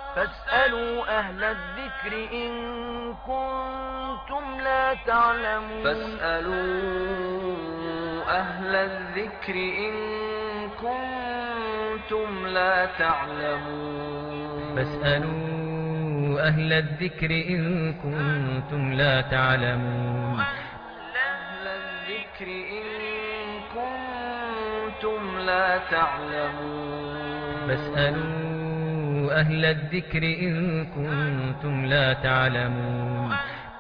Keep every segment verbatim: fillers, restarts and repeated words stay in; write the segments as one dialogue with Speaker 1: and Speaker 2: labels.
Speaker 1: فاسألوا أهل الذكر إن كنتم لا تعلمون
Speaker 2: فاسألوا أهل الذكر إن كنتم لا تعلمون
Speaker 3: فاسألوا أهل الذكر إن كنتم لا تعلمون
Speaker 2: أهل الذكر إن كنتم لا تعلمون
Speaker 3: فاسألوا أهل الذكر إن كنتم لا تعلمون.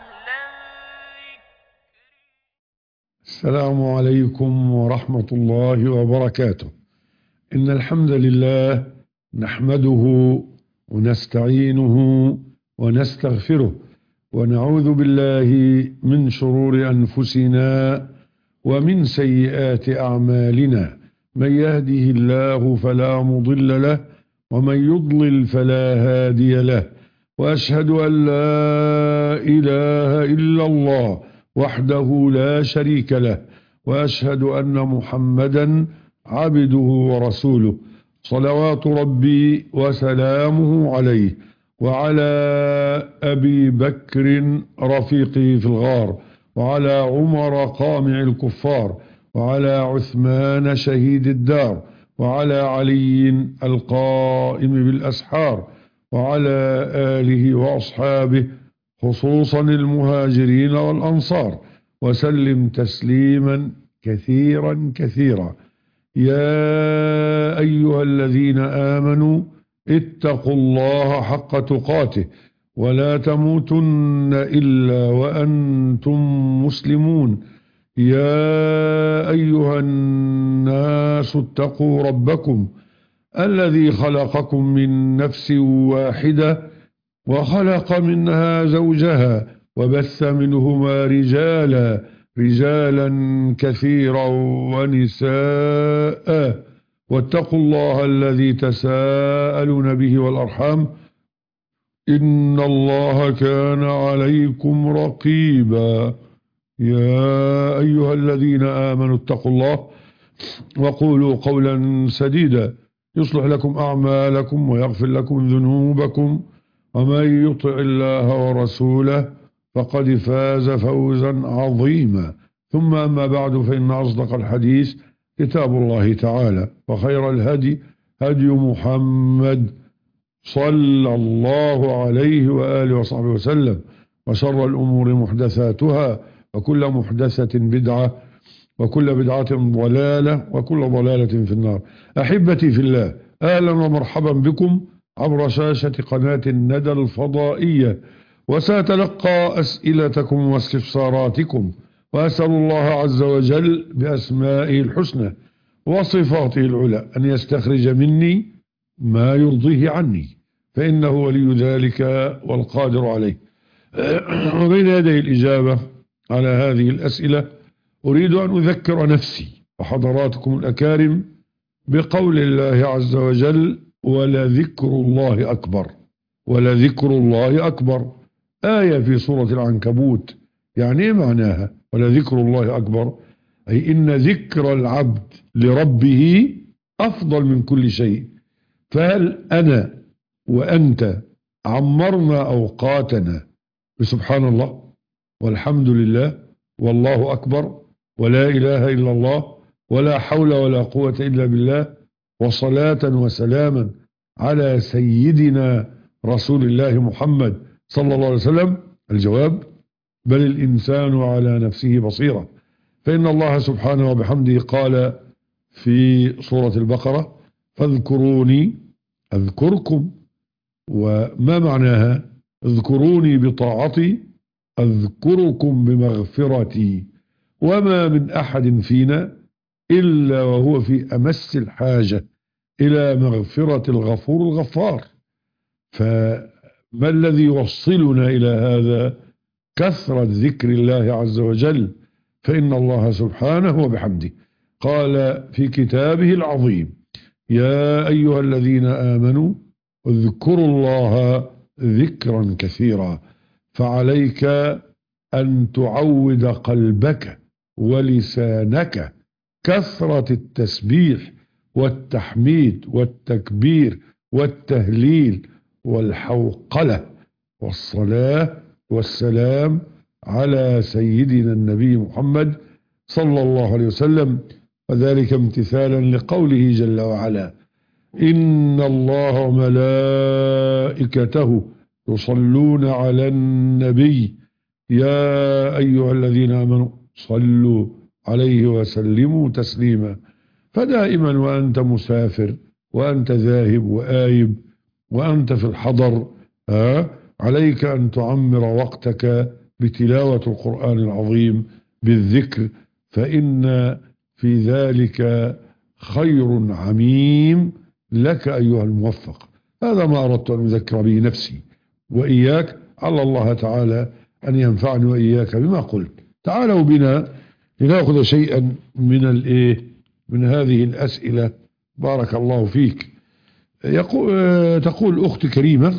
Speaker 4: السلام عليكم ورحمة الله وبركاته. إن الحمد لله نحمده ونستعينه ونستغفره ونعوذ بالله من شرور أنفسنا ومن سيئات أعمالنا. من يهده الله فلا مضل له ومن يضلل فلا هادي له، وأشهد أن لا إله إلا الله وحده لا شريك له، وأشهد أن محمدا عبده ورسوله، صلوات ربي وسلامه عليه وعلى أبي بكر رفيقه في الغار، وعلى عمر قامع الكفار، وعلى عثمان شهيد الدار، وعلى علي القائم بالأسحار، وعلى آله وأصحابه خصوصا المهاجرين والأنصار، وسلم تسليما كثيرا كثيرا. يا أيها الذين آمنوا اتقوا الله حق تقاته ولا تموتن إلا وأنتم مسلمون. يا أيها الناس اتقوا ربكم الذي خلقكم من نفس واحدة وخلق منها زوجها وبث منهما رجالا رجالا كثيرا ونساء، واتقوا الله الذي تساءلون به والأرحام إن الله كان عليكم رقيبا. يا أيها الذين آمنوا اتقوا الله وقولوا قولا سديدا يصلح لكم أعمالكم ويغفر لكم ذنوبكم، ومن يطع الله ورسوله فقد فاز فوزا عظيما. ثم أما بعد، فإن أصدق الحديث كتاب الله تعالى، وخير الهدي هدي محمد صلى الله عليه وآله وصحبه وسلم، وشر الأمور محدثاتها، وكل محدثة بدعة، وكل بدعة ضلالة، وكل ضلالة في النار. أحبتي في الله، أهلا ومرحبا بكم عبر شاشة قناة الندى الفضائية، وسأتلقى أسئلتكم واستفساراتكم، وأسأل الله عز وجل بأسمائه الحسنى وصفاته العلى أن يستخرج مني ما يرضيه عني، فإنه ولي ذلك والقادر عليه. وبين يدي الإجابة على هذه الأسئلة أريد أن أذكر نفسي وحضراتكم الأكارم بقول الله عز وجل: ولذكر الله أكبر. ولذكر الله أكبر آية في سورة العنكبوت. يعني إيه معناها ولذكر الله أكبر؟ أي إن ذكر العبد لربه أفضل من كل شيء. فهل أنا وأنت عمرنا أوقاتنا بسبحان الله والحمد لله والله أكبر ولا إله إلا الله ولا حول ولا قوة إلا بالله وصلاة وسلاما على سيدنا رسول الله محمد صلى الله عليه وسلم؟ الجواب: بل الإنسان على نفسه بصيرة. فإن الله سبحانه وبحمده قال في سورة البقرة: فاذكروني أذكركم. وما معناها؟ اذكروني بطاعتي أذكركم بمغفرتي. وما من أحد فينا إلا وهو في أمس الحاجة إلى مغفرة الغفور الغفار. فما الذي يوصلنا إلى هذا؟ كثرة ذكر الله عز وجل. فإن الله سبحانه وبحمده قال في كتابه العظيم: يا أيها الذين آمنوا اذكروا الله ذكرا كثيرا. فعليك أن تعود قلبك ولسانك كثرة التسبيح والتحميد والتكبير والتهليل والحوقلة، والصلاة والسلام على سيدنا النبي محمد صلى الله عليه وسلم، وذلك امتثالا لقوله جل وعلا: إن الله وملائكته يصلون على النبي يا أيها الذين آمنوا صلوا عليه وسلموا تسليما. فدائما وأنت مسافر وأنت ذاهب وآيب وأنت في الحضر ها عليك أن تعمر وقتك بتلاوة القرآن العظيم بالذكر، فإن في ذلك خير عميم لك أيها الموفق. هذا ما أردت أن أذكر به نفسي وإياك، على الله تعالى أن ينفعني وإياك بما قلت. تعالوا بنا لنأخذ شيئا من الإيه من هذه الأسئلة. بارك الله فيك. يقول تقول أخت كريمة: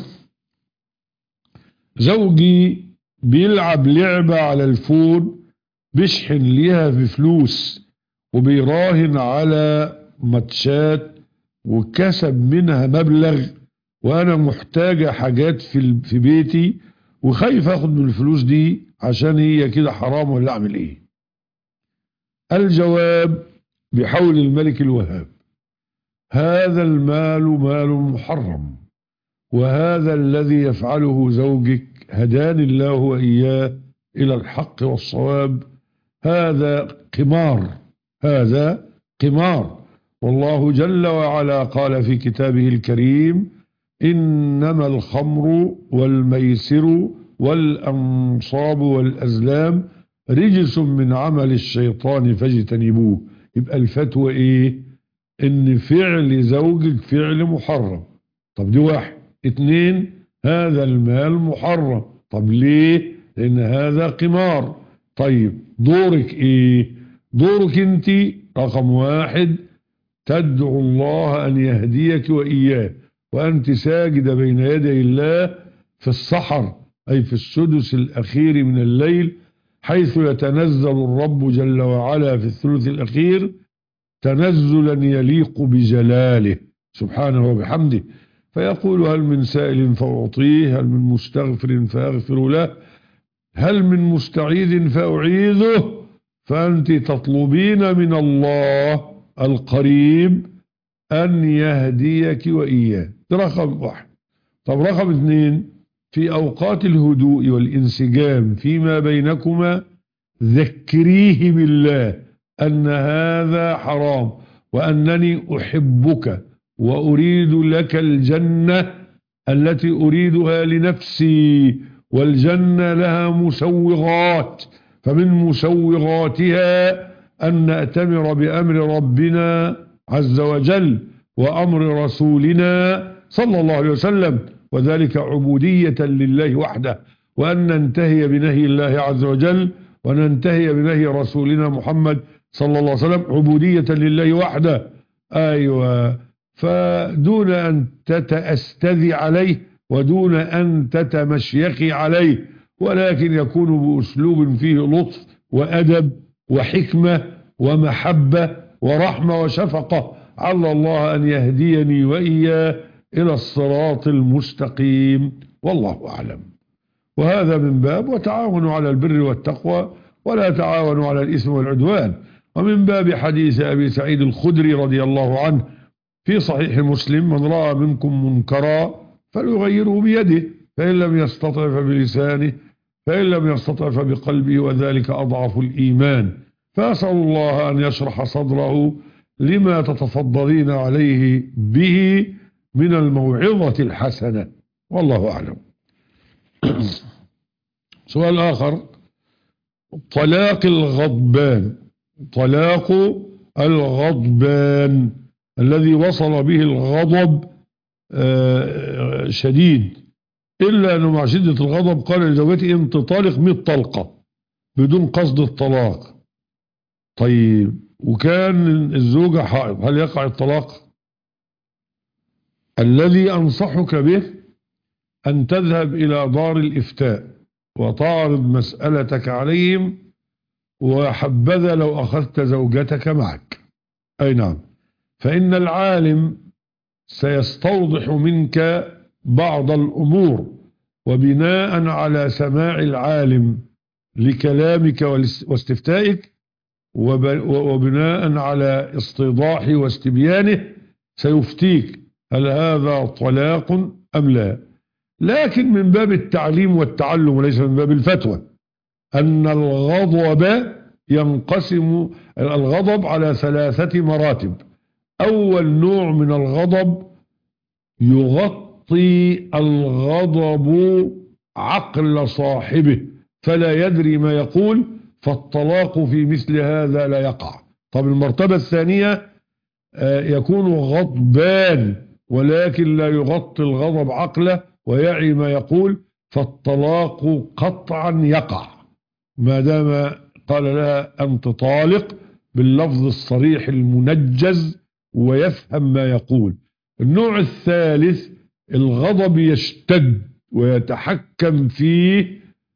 Speaker 4: زوجي بيلعب لعبة على الفون، بيشحن ليها بفلوس وبيراهن على ماتشات وكسب منها مبلغ، وأنا محتاجة حاجات في في بيتي وخايف أخد من الفلوس دي عشان هي كده حرام، ولا أعمل إيه؟ الجواب: بحول الملك الوهاب، هذا المال مال محرم، وهذا الذي يفعله زوجك هداني الله وإياه إلى الحق والصواب، هذا قمار، هذا قمار. والله جل وعلا قال في كتابه الكريم: إنما الخمر والميسر والأنصاب والأزلام رجس من عمل الشيطان فاجتنبوه. يبقى الفتوى إيه؟ إن فعل زوجك فعل محرم. طب دي واحد. اتنين: هذا المال محرم. طب ليه؟ لأن هذا قمار. طيب دورك إيه؟ دورك أنت رقم واحد تدعو الله أن يهديك وإياه، وأنت ساجدة بين يدي الله في السحر، أي في السدس الأخير من الليل، حيث يتنزل الرب جل وعلا في الثلث الأخير تنزلا يليق بجلاله سبحانه وبحمده، فيقول: هل من سائل فأعطيه، هل من مستغفر فأغفر له، هل من مستعيذ فأعيذه. فأنت تطلبين من الله القريب أن يهديك وإياه. ده رقم واحد. طب رقم اثنين: في أوقات الهدوء والانسجام فيما بينكما ذكريه بالله أن هذا حرام، وأنني أحبك وأريد لك الجنة التي أريدها لنفسي، والجنة لها مسوغات، فمن مسوغاتها أن نأتمر بأمر ربنا عز وجل وأمر رسولنا صلى الله عليه وسلم، وذلك عبودية لله وحده، وأن ننتهي بنهي الله عز وجل وننتهي بنهي رسولنا محمد صلى الله عليه وسلم، عبودية لله وحده. أيوة. فدون أن تتأستذي عليه ودون أن تتمشيخي عليه، ولكن يكون بأسلوب فيه لطف وأدب وحكمة ومحبة ورحمة وشفقة. على الله أن يهديني وإياه إلى الصراط المستقيم، والله أعلم. وهذا من باب وتعاونوا على البر والتقوى ولا تعاونوا على الإثم والعدوان، ومن باب حديث أبي سعيد الخدري رضي الله عنه في صحيح مسلم: من رأى منكم منكرا فليغيره بيده، فإن لم يستطع فبلسانه، فإن لم يستطع فبقلبه، وذلك أضعف الإيمان. فأسأل الله أن يشرح صدره لما تتفضلين عليه به من الموعظة الحسنة، والله أعلم. سؤال آخر: طلاق الغضبان، طلاق الغضبان الذي وصل به الغضب شديد، إلا أنه مع شدة الغضب قال لزوجته: أنت طالق مئة طلقة بدون قصد الطلاق. طيب وكان الزوجة حائض، هل يقع الطلاق؟ الذي أنصحك به أن تذهب إلى دار الإفتاء وتعرض مسألتك عليهم، وحبذا لو أخذت زوجتك معك. أي نعم، فإن العالم سيستوضح منك بعض الأمور وبناء على سماع العالم لكلامك واستفتائك وبناء على استيضاحه واستبيانه سيفتيك هل هذا طلاق أم لا. لكن من باب التعليم والتعلم وليس من باب الفتوى أن الغضب ينقسم الغضب على ثلاثة مراتب. أول نوع من الغضب يغطي الغضب عقل صاحبه فلا يدري ما يقول، فالطلاق في مثل هذا لا يقع. طب المرتبة الثانية يكون غضبان ولكن لا يغطي الغضب عقله ويعي ما يقول، فالطلاق قطعا يقع ما دام قال لها أنت طالق باللفظ الصريح المنجز ويفهم ما يقول. النوع الثالث الغضب يشتد ويتحكم فيه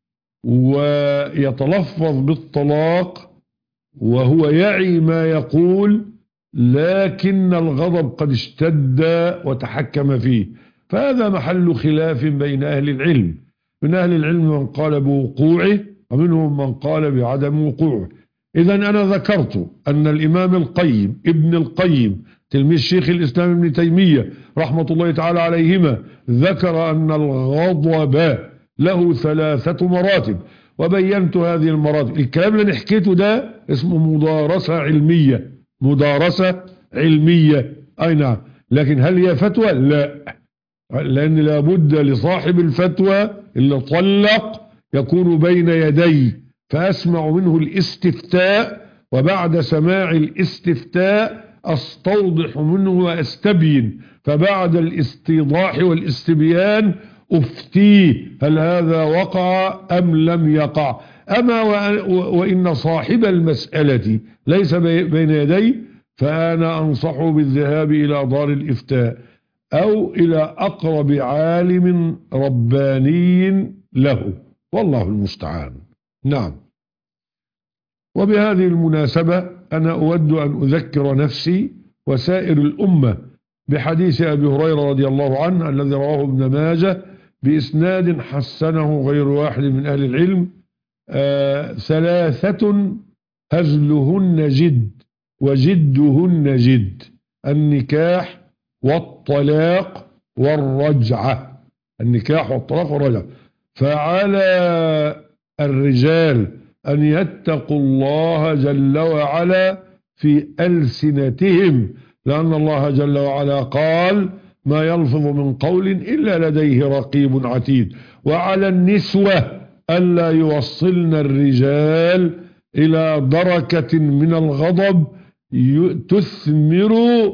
Speaker 4: ويتلفظ بالطلاق وهو يعي ما يقول لكن الغضب قد اشتد وتحكم فيه، فهذا محل خلاف بين أهل العلم. من أهل العلم من قال بوقوعه ومنهم من قال بعدم وقوعه. إذا أنا ذكرت أن الإمام القيم ابن القيم تلميذ شيخ الإسلام ابن تيمية رحمة الله تعالى عليهما ذكر أن الغضب له ثلاثة مراتب وبينت هذه المراتب. الكلام اللي حكيته ده اسمه مدارسة علمية، مدارسة علمية أي نعم. لكن هل هي فتوى؟ لا، لأن لابد لصاحب الفتوى اللي طلق يكون بين يدي فأسمع منه الاستفتاء، وبعد سماع الاستفتاء أستوضح منه وأستبين، فبعد الاستيضاح والاستبيان أفتيه هل هذا وقع أم لم يقع. أما وإن صاحب المسألة ليس بين يدي فأنا أنصحه بالذهاب إلى دار الإفتاء أو إلى أقرب عالم رباني له، والله المستعان. نعم. وبهذه المناسبة أنا أود أن أذكر نفسي وسائر الأمة بحديث أبي هريرة رضي الله عنه الذي رواه ابن ماجه بإسناد حسنه غير واحد من أهل العلم. آه ثلاثة هزلهن جد وجدهن جد: النكاح والطلاق والرجعة. النكاح والطلاق والرجعة. فعلى الرجال أن يتقوا الله جل وعلا في ألسنتهم، لأن الله جل وعلا قال ما يلفظ من قول إلا لديه رقيب عتيد. وعلى النسوة ألا يوصلن الرجال إلى دركة من الغضب تثمر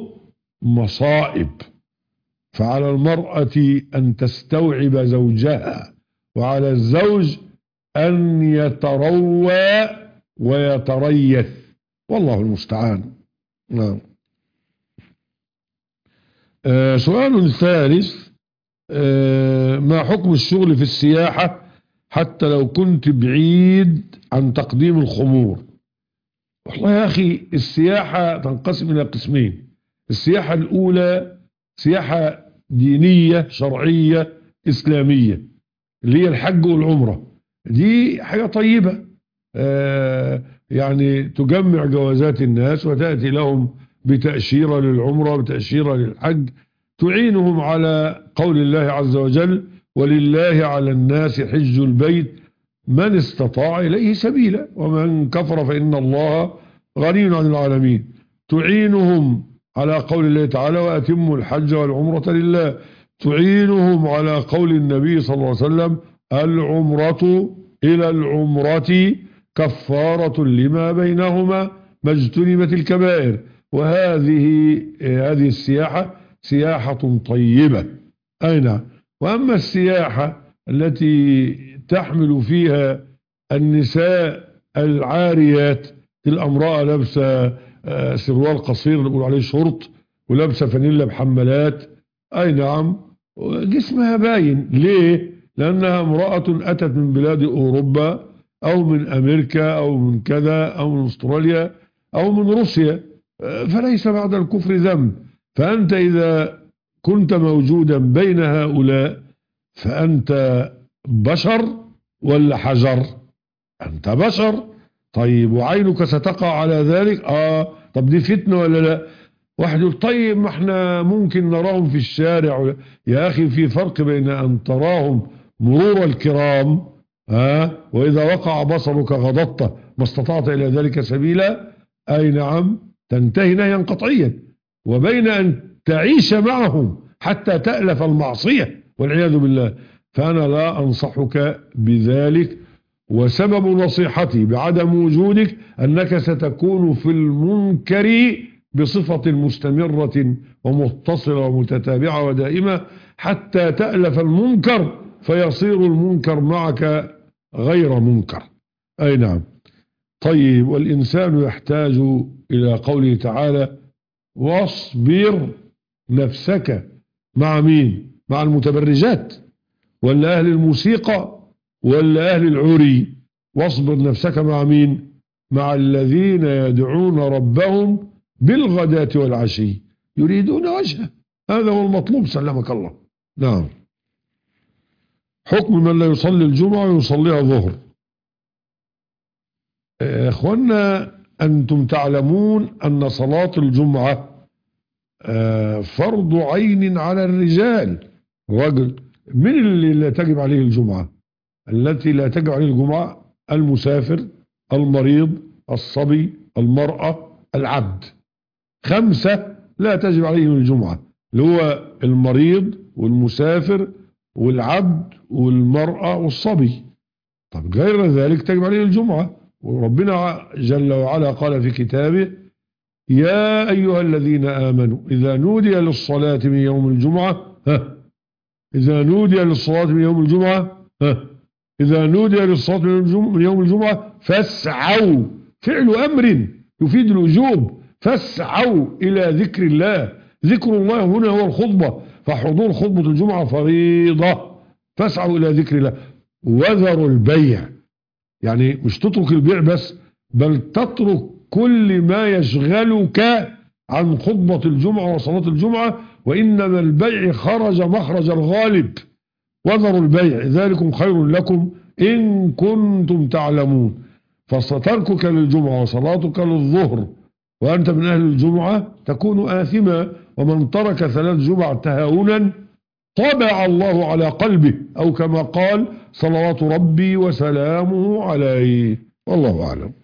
Speaker 4: مصائب. فعلى المرأة أن تستوعب زوجها، وعلى الزوج أن يتروى ويتريث، والله المستعان. نعم. آه سؤال ثالث: آه ما حكم الشغل في السياحة حتى لو كنت بعيد عن تقديم الخمور؟ والله يا أخي السياحة تنقسم إلى قسمين. السياحة الأولى سياحة دينية شرعية إسلامية اللي هي الحج والعمرة، دي حاجة طيبة، آه يعني تجمع جوازات الناس وتأتي لهم بتأشيرة للعمرة بتأشيرة للحج، تعينهم على قول الله عز وجل ولله على الناس حج البيت من استطاع إليه سبيلا ومن كفر فإن الله غني عن العالمين. تعينهم على قول الله تعالى وأتموا الحج والعمرة لله. تعينهم على قول النبي صلى الله عليه وسلم العمرة إلى العمرة كفارة لما بينهما ما اجتنبت الكبائر. وهذه هذه السياحة سياحة طيبة أي نعم. وأما السياحة التي تحمل فيها النساء العاريات، الامرأة لابسة سروال قصير اللي بيقولوا عليه شورت ولابسة فانيلا بحمالات، أي نعم، جسمها باين. ليه؟ لأنها امرأة أتت من بلاد أوروبا أو من أمريكا أو من كذا أو من أستراليا أو من روسيا، فليس بعد الكفر ذنب. فأنت إذا كنت موجودا بين هؤلاء فأنت بشر ولا حجر؟ أنت بشر. طيب وعينك ستقع على ذلك؟ آه طب دي فتنة ولا لا؟ واحد يقول طيب ما احنا ممكن نراهم في الشارع. يا أخي في فرق بين أن تراهم مرور الكرام آه وإذا وقع بصرك غضضته ما استطعت إلى ذلك سبيلا، أي نعم تنتهي نهيا قطعيا، وبين أن تعيش معهم حتى تألف المعصية والعياذ بالله. فأنا لا أنصحك بذلك، وسبب نصيحتي بعدم وجودك أنك ستكون في المنكر بصفة مستمرة ومتصلة ومتتابعة ودائمة حتى تألف المنكر فيصير المنكر معك غير منكر. أي نعم. طيب والإنسان يحتاج إلى قوله تعالى واصبر نفسك مع مين؟ مع المتبرجات ولا أهل الموسيقى ولا أهل العري؟ واصبر نفسك مع مين؟ مع الذين يدعون ربهم بالغداة والعشي يريدون وجهه، هذا هو المطلوب سلمك الله. نعم. حكم من لا يصلي الجمعة ويصليها ظهر. اخوانا أنتم تعلمون أن صلاة الجمعة فرض عين على الرجال. رجل من اللي لا تجب عليه الجمعة؟ التي لا تجب عليه الجمعة المسافر، المريض، الصبي، المرأة، العبد. خمسة لا تجب عليهم الجمعة، اللي هو المريض والمسافر والعبد والمرأة والصبي. طب غير ذلك تجب عليه الجمعة، وربنا جل وعلا قال في كتابه يا أيها الذين آمنوا إذا نودي للصلاة من يوم الجمعة ها إذا نودي للصلاة من يوم الجمعة ها إذا نودي للصلاة من يوم الجمعة فاسعوا، فعل أمر يفيد الوجوب، فاسعوا إلى ذكر الله. ذكر الله هنا هو الخطبة، فحضور خطبة الجمعة فريضة. فاسعوا إلى ذكر الله وذروا البيع، يعني مش تترك البيع بس، بل تترك كل ما يشغلك عن خطبة الجمعة وصلاة الجمعة، وإنما البيع خرج مخرج الغالب. وذروا البيع ذلكم خير لكم إن كنتم تعلمون. فستركك للجمعة وصلاتك للظهر وأنت من أهل الجمعة تكون آثما، ومن ترك ثلاث جمع تهاونا طبع الله على قلبه، أو كما قال صلوات ربي وسلامه عليه. والله أعلم.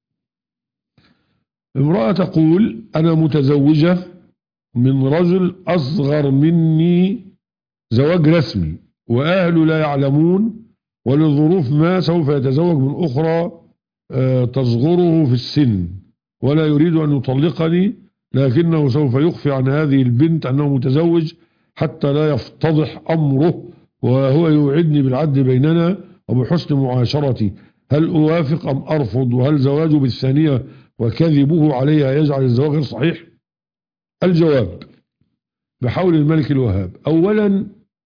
Speaker 4: امرأة تقول أنا متزوجة من رجل أصغر مني زواج رسمي، وأهله لا يعلمون، ولظروف ما سوف يتزوج من أخرى تصغره في السن، ولا يريد أن يطلقني، لكنه سوف يخفي عن هذه البنت أنه متزوج حتى لا يفتضح أمره، وهو يوعدني بالعدل بيننا وبحسن معاشرتي. هل أوافق أم أرفض؟ وهل زواجه بالثانية وكذبه عليها يجعل الزواج غير صحيح؟ الجواب بحول الملك الوهاب. أولا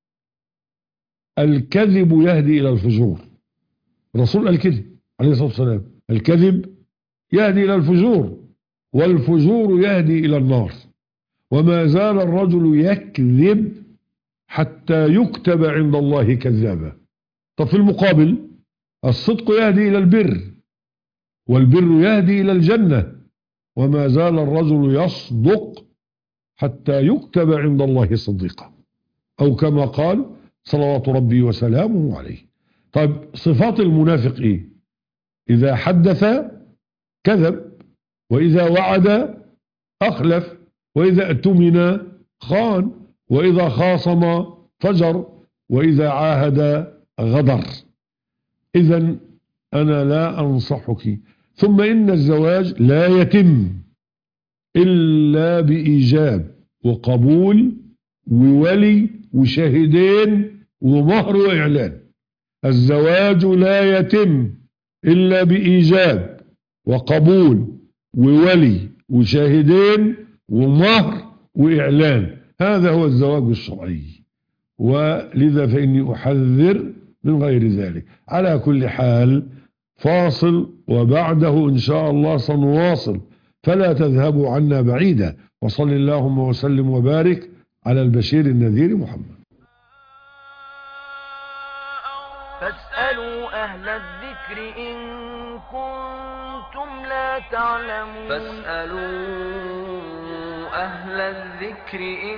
Speaker 4: الكذب يهدي إلى الفجور، الرسول قال كده عليه الصلاة والسلام، الكذب يهدي إلى الفجور والفجور يهدي إلى النار، وما زال الرجل يكذب حتى يكتب عند الله كذابا. طب في المقابل الصدق يهدي إلى البر، والبر يهدي إلى الجنة، وما زال الرجل يصدق حتى يكتب عند الله صديقا، أو كما قال صلوات ربي وسلامه عليه. طيب صفات المنافق إيه؟ إذا حدث كذب، وإذا وعد أخلف، وإذا اؤتمن خان، وإذا خاصم فجر، وإذا عاهد غدر. إذن أنا لا أنصحك. ثم إن الزواج لا يتم إلا بإيجاب وقبول وولي وشاهدين ومهر وإعلان. الزواج لا يتم إلا بإيجاب وقبول وولي وشاهدين ومهر وإعلان، هذا هو الزواج الشرعي، ولذا فإني أحذر من غير ذلك. على كل حال فاصل، وبعده إن شاء الله سنواصل، فلا تذهبوا عنا بعيدا. وصل اللهم وسلم وبارك على البشير النذير محمد.
Speaker 1: فاسألوا أهل الذكر إن كنتم لا تعلمون
Speaker 2: فاسألوا أهل الذكر إن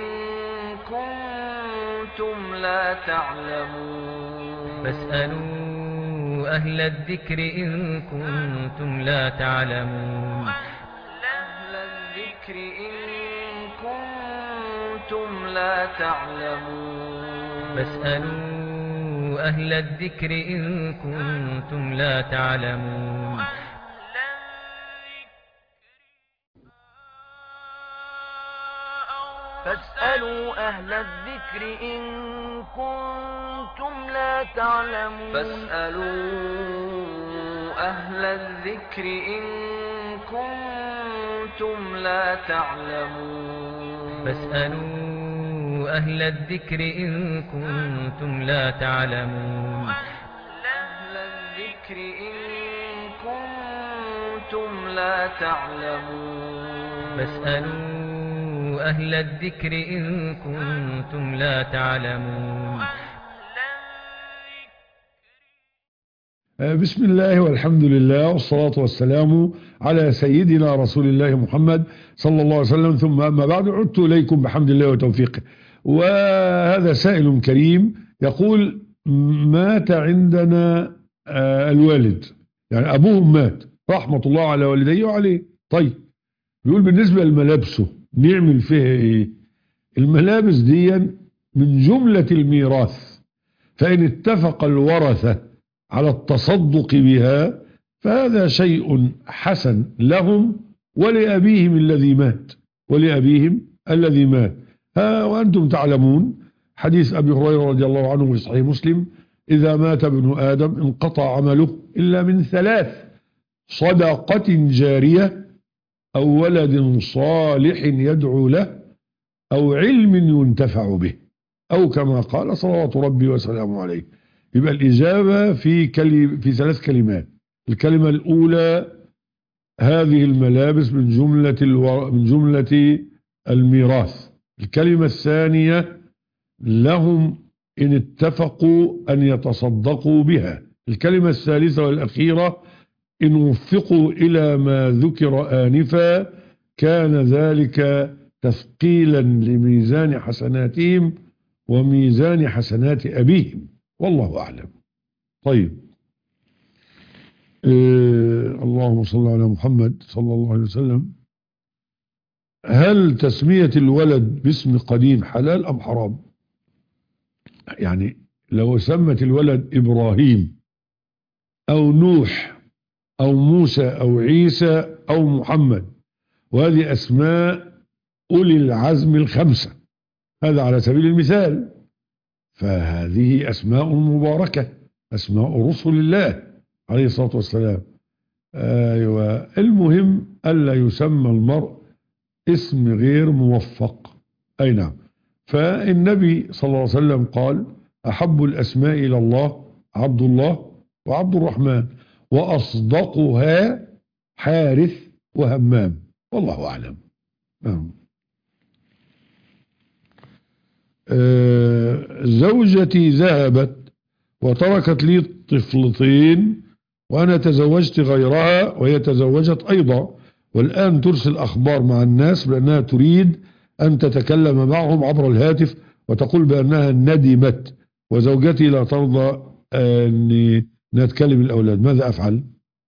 Speaker 2: كنتم لا تعلمون
Speaker 3: فاسألوا أهل الذكر إن كنتم لا تعلمون
Speaker 2: أهل الذكر إن كنتم لا تعلمون
Speaker 3: فاسألوا أهل الذكر إن كنتم لا تعلمون
Speaker 1: فاسألوا أهل الذكر إن كنتم لا تعلمون
Speaker 2: فاسألوا أهل الذكر إن كنتم لا تعلمون
Speaker 3: فاسألوا أهل الذكر إن كنتم لا تعلمون
Speaker 2: أهل الذكر إن كنتم لا تعلمون
Speaker 3: فاسألوا أهل الذكر إن كنتم لا تعلمون.
Speaker 4: بسم الله والحمد لله والصلاة والسلام على سيدنا رسول الله محمد صلى الله عليه وسلم، ثم أما بعد، عدت إليكم بحمد الله وتوفيقه. وهذا سائل كريم يقول: مات عندنا الوالد، يعني أبوهم مات رحمة الله على والديه وعليه. طيب، بيقول بالنسبة لملابسه نعمل فيها إيه؟ الملابس دي من جملة الميراث، فإن اتفق الورثة على التصدق بها فهذا شيء حسن لهم ولأبيهم الذي مات ولأبيهم الذي مات. ها وأنتم تعلمون حديث أبي هريرة رضي الله عنه في صحيح مسلم: إذا مات ابن آدم انقطع عمله إلا من ثلاث: صدقة جارية، أو ولد صالح يدعو له، أو علم ينتفع به، أو كما قال صلوات ربي وسلامه عليه. يبقى الإجابة في كلم في ثلاث كلمات. الكلمة الأولى: هذه الملابس من جملة الو... من جملة الميراث. الكلمة الثانية: لهم إن اتفقوا أن يتصدقوا بها. الكلمة الثالثة والأخيرة: إن وفقوا إلى ما ذكر آنفا كان ذلك تثقيلا لميزان حسناتهم وميزان حسنات أبيهم، والله أعلم. طيب، آه اللهم صل على محمد صلى الله عليه وسلم. هل تسمية الولد باسم قديم حلال أم حرام؟ يعني لو سمت الولد إبراهيم أو نوح أو موسى أو عيسى أو محمد، وهذه أسماء أولي العزم الخمسة، هذا على سبيل المثال، فهذه أسماء مباركة، أسماء رسل الله عليه الصلاة والسلام. أيوة، المهم ألا يسمى المرء اسم غير موفق. أي نعم. فالنبي صلى الله عليه وسلم قال: أحب الأسماء إلى الله عبد الله وعبد الرحمن، وأصدقها حارث وهمام، والله أعلم. نعم. آه زوجتي ذهبت وتركت لي طفلتين، وأنا تزوجت غيرها وهي تزوجت أيضا، والآن ترسل أخبار مع الناس بأنها تريد أن تتكلم معهم عبر الهاتف، وتقول بأنها ندمت، وزوجتي لا ترضى أن نتكلم الأولاد، ماذا أفعل؟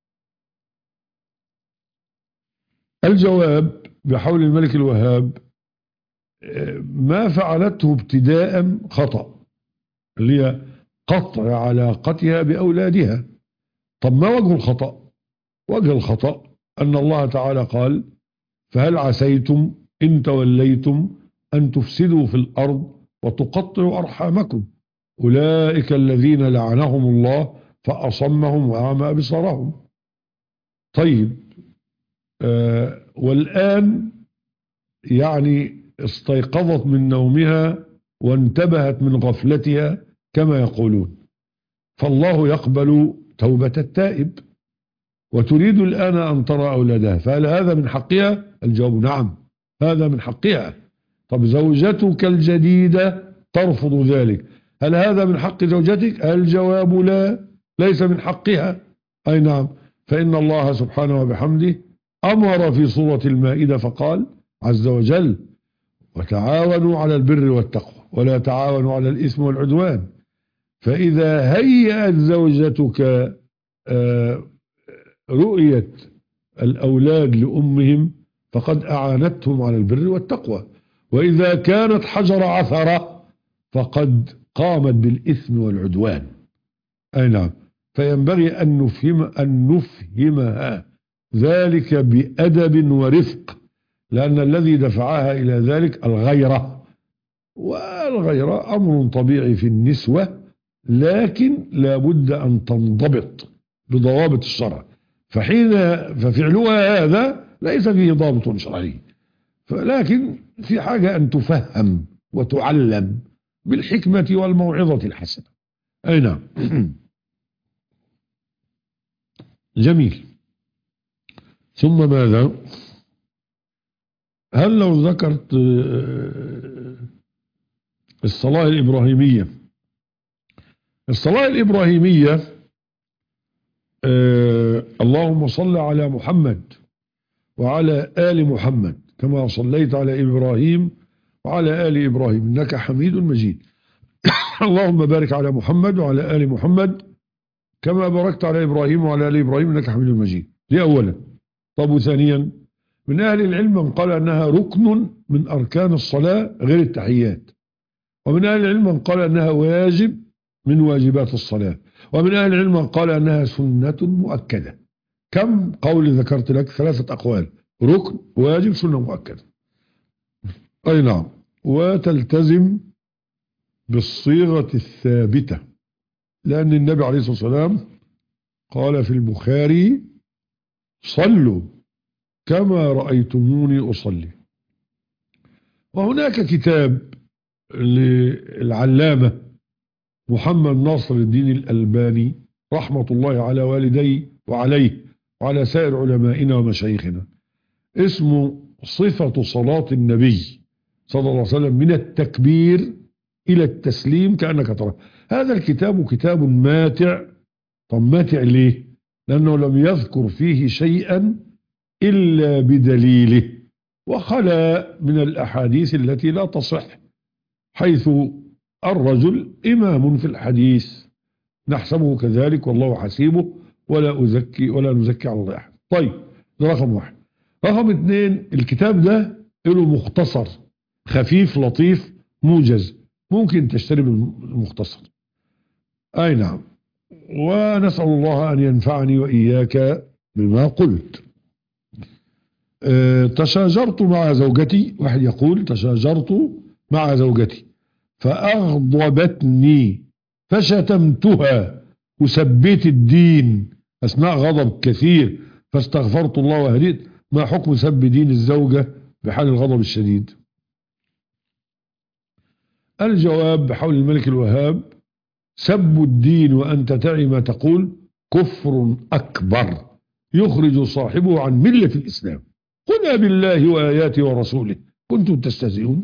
Speaker 4: الجواب بحول الملك الوهاب: ما فعلته ابتداء خطأ، اللي هي قطع علاقتها بأولادها. طب ما وجه الخطأ؟ وجه الخطأ أن الله تعالى قال: فهل عسيتم إن توليتم أن تفسدوا في الأرض وتقطعوا أرحامكم، أولئك الذين لعنهم الله فأصمهم وأعمى أبصارهم. طيب، آه والآن يعني استيقظت من نومها وانتبهت من غفلتها كما يقولون، فالله يقبل توبة التائب، وتريد الآن أن ترى أولادها، فهل هذا من حقها؟ الجواب نعم، هذا من حقها. طب زوجتك الجديدة ترفض ذلك، هل هذا من حق زوجتك؟ الجواب لا، ليس من حقها. أي نعم. فإن الله سبحانه وبحمده أمر في سورة المائدة فقال عز وجل: وتعاونوا على البر والتقوى ولا تعاونوا على الإثم والعدوان. فإذا هيأت زوجتك رؤية الأولاد لأمهم فقد أعانتهم على البر والتقوى، وإذا كانت حجر عثرة فقد قامت بالإثم والعدوان. أي نعم. فينبغي أن نفهم أن نفهمها ذلك بأدب ورفق، لأن الذي دفعها إلى ذلك الغيرة، والغيرة أمر طبيعي في النسوة، لكن لا بد أن تنضبط بضوابط الشرع. فحين ففعلها هذا ليس فيه ضابط شرعي، لكن في حاجة أن تفهم وتعلم بالحكمة والموعظة الحسنة. أي نعم. جميل. ثم ماذا؟ هل لو ذكرت الصلاة الإبراهيمية، الصلاة الإبراهيمية آه اللهم صل على محمد وعلى آل محمد كما صليت على إبراهيم وعلى آل إبراهيم إنك حميد مجيد. اللهم بارك على محمد وعلى آل محمد كما باركت على إبراهيم وعلى آل إبراهيم إنك حميد مجيد. دي أولا. طب وثانيا، من أهل العلم من قال أنها ركن من أركان الصلاة غير التحيات، ومن أهل العلم من قال أنها واجب من واجبات الصلاة، ومن أهل العلم من قال أنها سنة مؤكدة. كم قول ذكرت لك؟ ثلاثة أقوال: ركن، واجب، سنة مؤكدة. أي نعم. وتلتزم بالصيغة الثابتة، لأن النبي عليه الصلاة والسلام قال في البخاري: صلوا كما رأيتموني أصلي. وهناك كتاب للعلامة محمد ناصر الدين الألباني رحمة الله على والديه وعليه وعلى سائر علمائنا ومشايخنا، اسمه صفة صلاة النبي صلى الله عليه وسلم من التكبير إلى التسليم كأنك تراه. هذا الكتاب كتاب ماتع. طب ماتع ليه؟ لأنه لم يذكر فيه شيئا إلا بدليله، وخلا من الأحاديث التي لا تصح، حيث الرجل إمام في الحديث نحسبه كذلك والله حسيبه، ولا أزكي ولا نزكي على الله أحد. طيب، ده رقم واحد. رقم اثنين، الكتاب ده له مختصر خفيف لطيف موجز، ممكن تشتري بالمختصر. أي نعم. ونسأل الله أن ينفعني وإياك بما قلت. أه تشاجرت مع زوجتي، واحد يقول تشاجرت مع زوجتي فأغضبتني فشتمتها وسبيت الدين أثناء غضب كثير فاستغفرت الله وهديت. ما حكم سب دين الزوجة بحال الغضب الشديد؟ الجواب بحول الملك الوهاب: سب الدين وأنت تعي ما تقول كفر أكبر يخرج صاحبه عن ملة الإسلام. قل بالله وآياته ورسوله كنتم تستهزئون.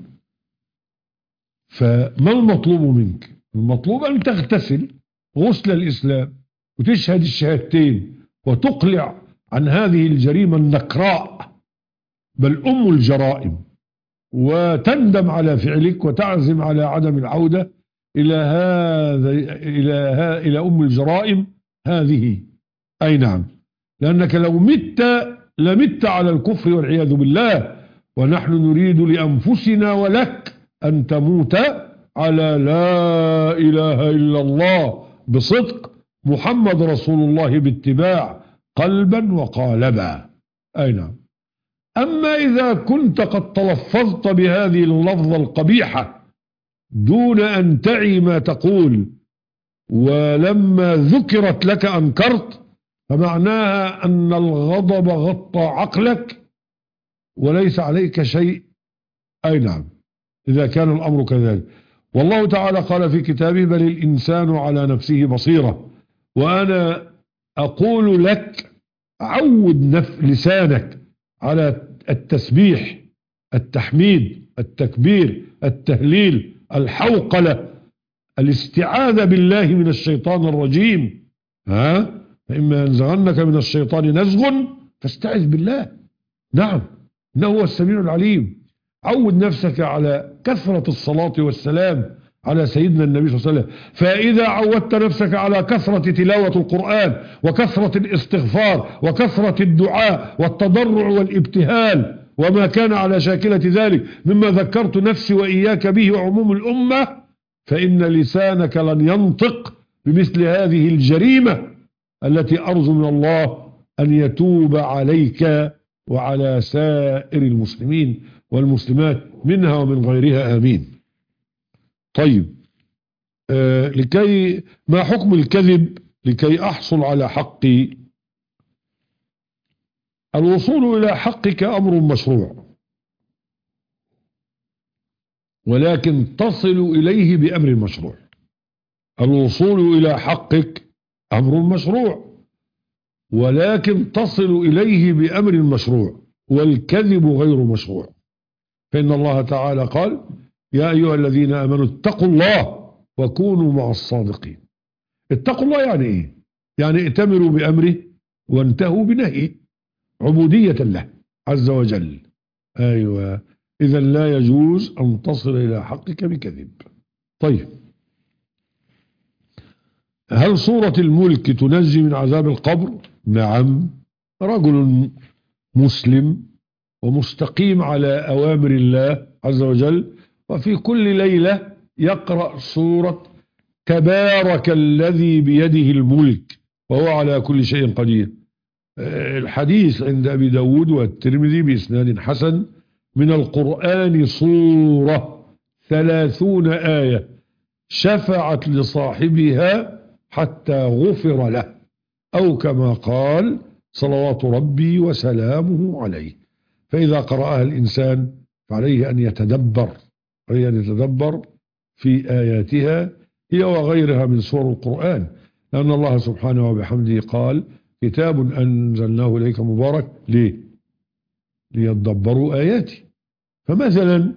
Speaker 4: فما المطلوب منك؟ المطلوب أن تغتسل غسل الإسلام وتشهد الشهادتين وتقلع عن هذه الجريمة النكراء بل أم الجرائم، وتندم على فعلك وتعزم على عدم العودة إلى هذا إلى ها إلى أم الجرائم هذه. أي نعم. لأنك لو مت لمت على الكفر والعياذ بالله، ونحن نريد لأنفسنا ولك أن تموت على لا إله إلا الله بصدق محمد رسول الله باتباع قلبا وقالبا. أي نعم. أما إذا كنت قد تلفظت بهذه اللفظة القبيحة دون أن تعي ما تقول، ولما ذكرت لك أنكرت، فمعناها أن الغضب غطى عقلك وليس عليك شيء. أي نعم، إذا كان الأمر كذلك. والله تعالى قال في كتابه: بل الإنسان على نفسه بصيرة. وأنا أقول لك عود نف لسانك على التسبيح التحميد، التكبير، التهليل، الحوقلة، الاستعاذة بالله من الشيطان الرجيم. ها فإما ينزغنك من الشيطان نزغ فاستعذ بالله. نعم إنه هو السميع العليم. عود نفسك على كثرة الصلاة والسلام على سيدنا النبي صلى الله عليه وسلم. فإذا عودت نفسك على كثرة تلاوة القرآن وكثرة الاستغفار وكثرة الدعاء والتضرع والابتهال وما كان على شاكلة ذلك مما ذكرت نفسي وإياك به وعموم الأمة، فإن لسانك لن ينطق بمثل هذه الجريمة التي أرجو من الله أن يتوب عليك وعلى سائر المسلمين والمسلمات منها ومن غيرها آمين. طيب آه لكي ما حكم الكذب لكي أحصل على حقي؟ الوصول إلى حقك أمر مشروع، ولكن تصل إليه بأمر مشروع. الوصول إلى حقك أمر مشروع، ولكن تصل إليه بأمر مشروع، والكذب غير مشروع. فإن الله تعالى قال: يا أيها الذين آمنوا اتقوا الله وكونوا مع الصادقين. اتقوا الله يعني إيه؟ يعني ائتمروا بأمره وانتهوا بنهيه، عبودية له عز وجل. أيوة، إذا لا يجوز أن تصل إلى حقك بكذب. طيب، هل سورة الملك تنجي من عذاب القبر؟ نعم. رجل مسلم ومستقيم على أوامر الله عز وجل، وفي كل ليلة يقرأ سورة تبارك الذي بيده الملك وهو على كل شيء قدير. الحديث عند أبي داود والترمذي بإسناد حسن: من القرآن صورة ثلاثون آية شفعت لصاحبها حتى غفر له، أو كما قال صلوات ربي وسلامه عليه. فإذا قرأها الإنسان فعليه أن يتدبر عليه أن يتدبر في آياتها هي وغيرها من سور القرآن، لأن الله سبحانه وبحمده قال: كتاب أنزلناه إليك مبارك. ليه؟ ليتدبروا آياتي. فمثلا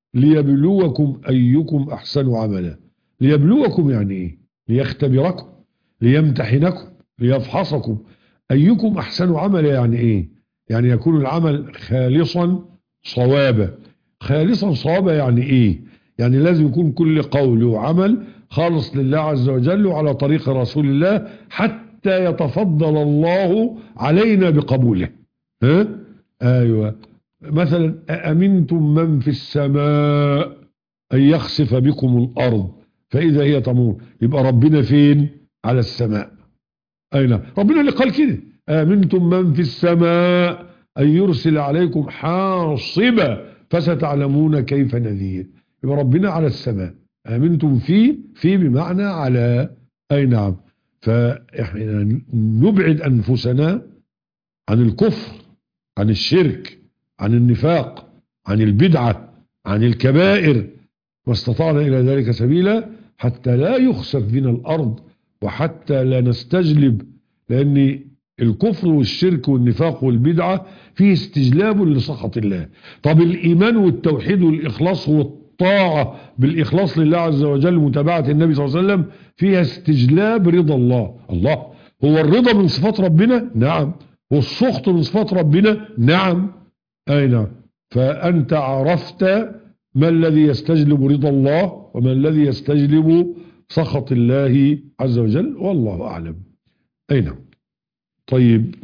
Speaker 4: ليبلوكم أيكم أحسن عملا. ليبلوكم يعني إيه؟ ليختبركم، ليمتحنكم، ليفحصكم. أيكم أحسن عملا يعني إيه؟ يعني يكون العمل خالصا صوابا. خالصا صوابا يعني إيه؟ يعني لازم يكون كل قول وعمل خالص لله عز وجل وعلى طريق رسول الله، حتى يتفضل الله علينا بقبوله. ها؟ أيوة. مثلا: أأمنتم من في السماء أن يخسف بكم الأرض فإذا هي تمور. يبقى ربنا فين؟ على السماء. أين؟ ربنا اللي قال كده: أأمنتم من في السماء أن يرسل عليكم حاصبا فستعلمون كيف نذير. يبقى ربنا على السماء. أأمنتم فيه، في بمعنى على. أي نعم. فإحنا نبعد أنفسنا عن الكفر، عن الشرك، عن النفاق، عن البدعة، عن الكبائر، واستطعنا إلى ذلك سبيلا حتى لا يخسف بنا الأرض، وحتى لا نستجلب، لأن الكفر والشرك والنفاق والبدعة فيه استجلاب لسخط الله. طب الإيمان والتوحيد والإخلاص والطاعة بالإخلاص لله عز وجل متابعة النبي صلى الله عليه وسلم فيها استجلاب رضا الله. الله هو الرضا من صفات ربنا؟ نعم. والسخط من صفات ربنا؟ نعم. أي نعم. فأنت عرفت ما الذي يستجلب رضا الله وما الذي يستجلب سخط الله عز وجل، والله أعلم. أي نعم. طيب،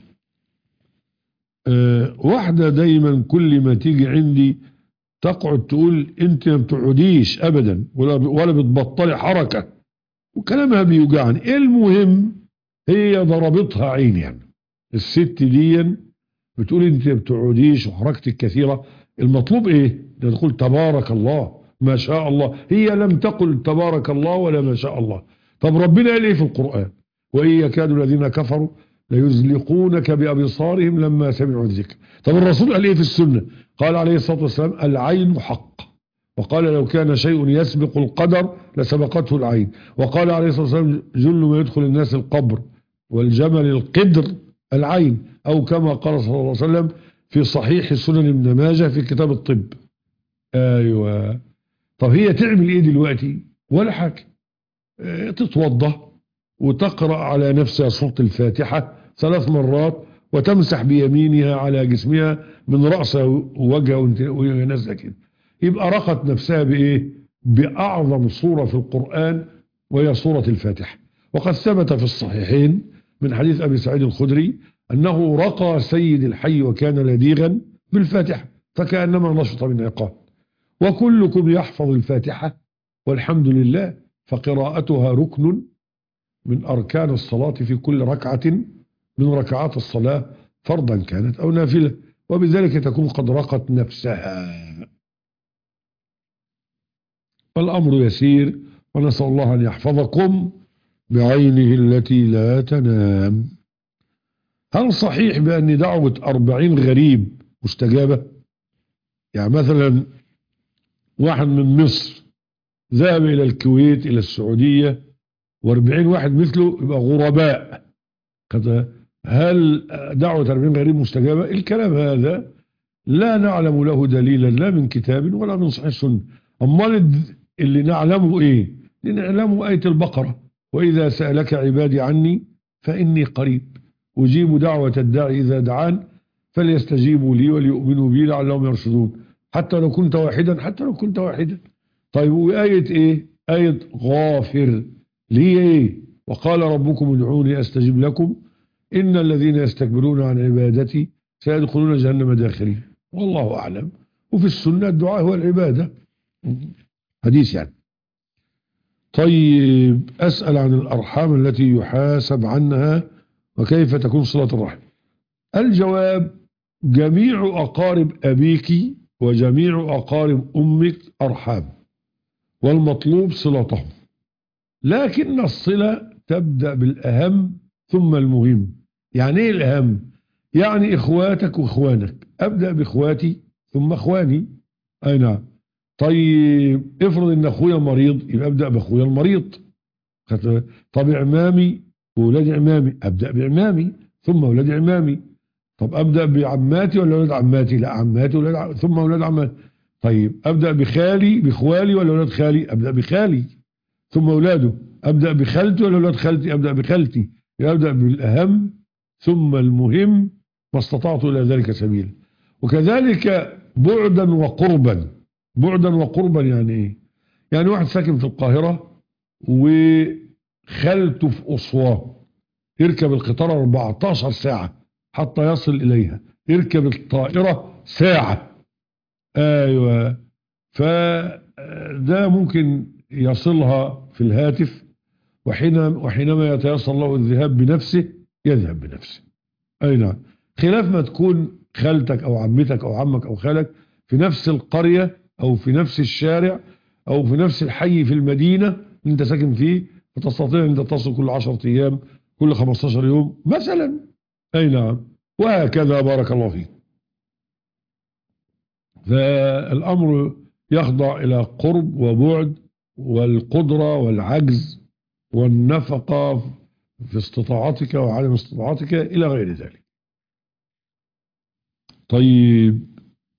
Speaker 4: أه واحدة دايما كل ما تيجي عندي تقعد تقول انت ما بتقعديش ابدا ولا ولا بتبطلي حركة، وكلامها بيوجعني. المهم هي ضربتها عين، يعني الست دي بتقول انت ما بتقعديش وحركتك كثيرة. المطلوب ايه؟ تقول تبارك الله ما شاء الله. هي لم تقل تبارك الله ولا ما شاء الله. طب ربنا قال ايه في القرآن؟ وإن يكاد الذين كفروا ليزلقونك بأبصارهم لما سمعوا الذكر. طب الرسول قال ايه في السنة؟ قال عليه الصلاة والسلام: العين حق. وقال: لو كان شيء يسبق القدر لسبقته العين. وقال عليه الصلاة والسلام: جل ما يدخل الناس القبر والجمل القدر العين. أو كما قال صلى الله عليه وسلم: في صحيح سنن ابن ماجه في كتاب الطب. ايوه. طب هي تعمل ايه دلوقتي؟ ولا حاجه. اه تتوضا وتقرا على نفسها سوره الفاتحه ثلاث مرات وتمسح بيمينها على جسمها من راسها ووجهها وهي نازله كده، يبقى رقت نفسها بايه؟ باعظم سوره في القران وهي سوره الفاتحه. وقد ثبت في الصحيحين من حديث ابي سعيد الخدري انه رقى سيد الحي وكان لديغا بالفاتحه فكانما نشط من عقاب. وكلكم يحفظ الفاتحه والحمد لله، فقراءتها ركن من اركان الصلاه في كل ركعه من ركعات الصلاه فرضا كانت او نافله، وبذلك تكون قد رقت نفسها. والامر يسير، ونسال الله ان يحفظكم بعينه التي لا تنام. هل صحيح بأن دعوة أربعين غريب مستجابة؟ يعني مثلا واحد من مصر ذهب إلى الكويت إلى السعودية وأربعين واحد مثله يبقى غرباء، هل دعوة أربعين غريب مستجابة؟ الكلام هذا لا نعلم له دليلا لا من كتاب ولا من صحيح السنة. أمال اللي نعلمه إيه؟ نعلمه آية البقرة: وإذا سألك عبادي عني فإني قريب أجيب دعوة الداعي إذا دعان فليستجيبوا لي وليؤمنوا بي لعلهم يرشدون. حتى لو كنت واحدا، حتى لو كنت واحدا. طيب وآية إيه؟ آية غافر ليه إيه؟ وقال ربكم ادعوني أستجيب لكم إن الذين يستكبرون عن عبادتي سيدخلون جهنم داخلين. والله أعلم. وفي السنة الدعاء هو العبادة، حديث يعني. طيب أسأل عن الأرحام التي يحاسب عنها وكيف تكون صلة الرحم. الجواب: جميع أقارب أبيك وجميع أقارب أمك أرحام، والمطلوب صلتهم، لكن الصلة تبدأ بالأهم ثم المهم. يعني إيه الأهم؟ يعني إخواتك وإخوانك، أبدأ بإخواتي ثم إخواني. أي نعم. طيب افرض إن أخويا مريض، يبقى أبدأ بأخويا المريض. طب عمامي وولاد عمامي، أبدأ بعمامي ثم ولاد عمامي. طب أبدأ بعماتي ولا ولاد عماتي؟ لا، عماتي ولاد عم... ثم ولاد عماتي. طيب أبدأ بخالي بإخوالي ولا ولاد خالي؟ أبدأ بخالي ثم أولاده. أبدأ بخالتي ولا ولاد خالتي؟ أبدأ بخالتي. أبدأ بالأهم ثم المهم ما استطعت إلى ذلك سبيلا. وكذلك بعدا وقربا. بعدا وقربا يعني إيه؟ يعني واحد ساكن في القاهرة وخالته في أسوان، يركب القطار أربعتاشر ساعة حتى يصل إليها، يركب الطائرة ساعة. أيوة. فده ممكن يصلها في الهاتف، وحينما يتيسر له الذهاب بنفسه يذهب بنفسه. أي نعم. خلاف ما تكون خالتك أو عمتك أو عمك أو خالك في نفس القرية أو في نفس الشارع أو في نفس الحي في المدينة اللي أنت ساكن فيه، فتستطيع أن تصل كل عشرة أيام كل خمستاشر يوم مثلا. أي نعم. وهكذا. بارك الله فيك. فالأمر يخضع إلى قرب وبعد والقدرة والعجز والنفقة في استطاعتك وعدم استطاعتك إلى غير ذلك. طيب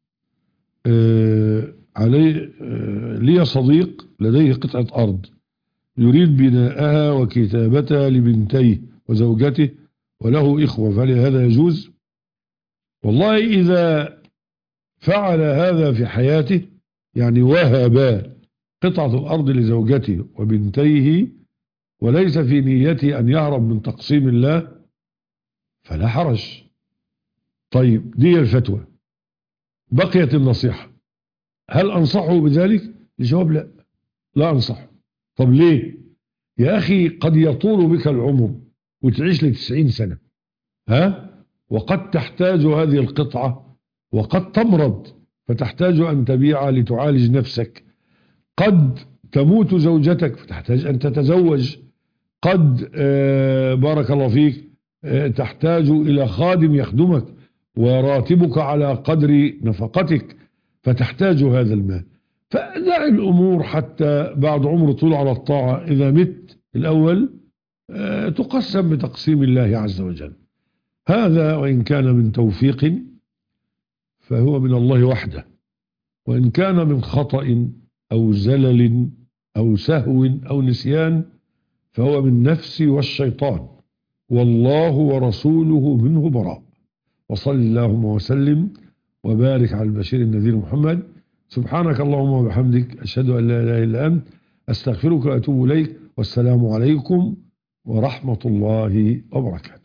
Speaker 4: آه علي آه لي صديق لديه قطعة أرض يريد بناءها وكتابتها لبنتيه وزوجته وله إخوة، فهل هذا يجوز؟ والله إذا فعل هذا في حياته، يعني وهب قطعة الأرض لزوجته وبنتيه وليس في نيته أن يهرب من تقسيم الله، فلا حرج. طيب دي الفتوى. بقيت النصيحة، هل أنصحه بذلك؟ الجواب لا، لا أنصحه. طب ليه؟ يا أخي قد يطول بك العمر وتعيش لتسعين سنة، ها؟ وقد تحتاج هذه القطعة، وقد تمرض فتحتاج أن تبيع لتعالج نفسك، قد تموت زوجتك فتحتاج أن تتزوج، قد آه بارك الله فيك آه تحتاج إلى خادم يخدمك وراتبك على قدر نفقتك فتحتاج هذا المال. فدع الأمور حتى بعد عمر طول على الطاعة، إذا مت الأول آه تقسم بتقسيم الله عز وجل. هذا وإن كان من توفيق فهو من الله وحده، وإن كان من خطأ أو زلل أو سهو أو نسيان فهو من نفسي والشيطان، والله ورسوله منه براء. وصل اللهم وسلم وبارك على البشير النذير محمد. سبحانك اللهم وبحمدك، أشهد أن لا إله إلا أنت، أستغفرك وأتوب إليك، والسلام عليكم ورحمة الله وبركاته.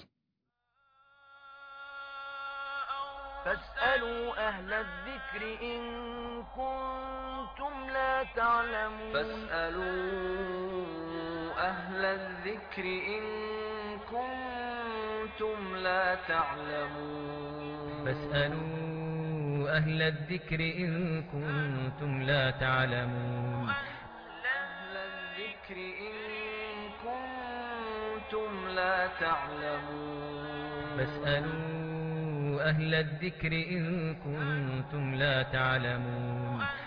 Speaker 1: فاسألوا أهل الذكر إن كنتم لا تعلمون
Speaker 2: فاسألوا أهل الذكر إن كنتم لا تعلمون
Speaker 3: فاسألوا أهل الذكر إن كنتم لا تعلمون
Speaker 2: أهل الذكر إن كنتم لا تعلمون
Speaker 3: فاسألوا أهل الذكر إن كنتم لا تعلمون